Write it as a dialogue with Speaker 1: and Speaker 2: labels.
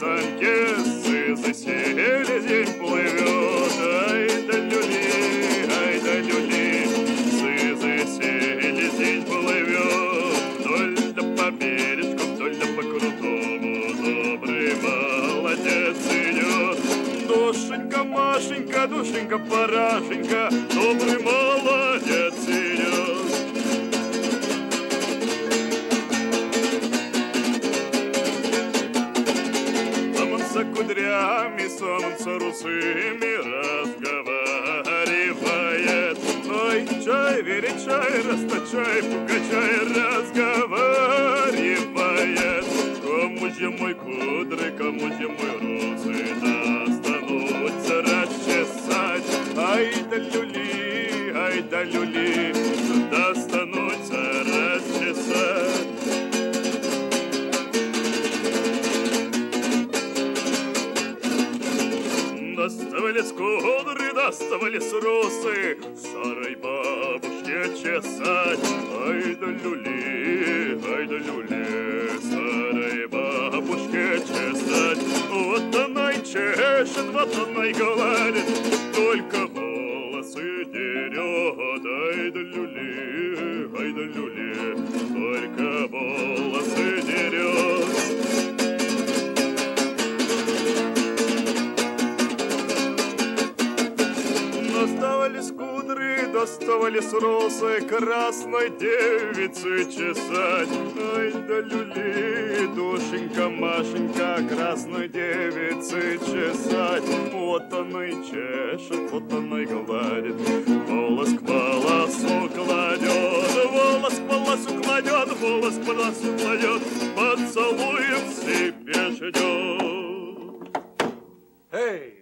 Speaker 1: саньке, сызы селезень плывет. Ай да люли, сызы селезень плывет. Вдоль да по бережку, вдоль да по крутому, добрый молодец идет. Душенька, Машенька, душенька, Парашенька, добрый молодец идет. За кудрями солнце русыми разговаривает. Ой, чай, веречай, расточай, пукачай, разговаривает. Кому зимой кудры, кому зимой розы достанутся расчесать. Ай да люли, достанутся расчесать. Доставались кудры, доставались росы, старой бабушке чесать. Ай да люли, старой бабушке чесать. Вот она и чешет, вот она и гладит, только волосы дерет. Ай да люли, только волосы дерет. Доставались кудры, доставались росы, красной девицы чесать. Ай да люли, душенька, Машенька, красной девицы чесать. Вот она и чешет, вот она и гладит, волос к волосу кладет, волос к волосу кладет, волос к волосу кладет, поцелуем себе ждет. Эй!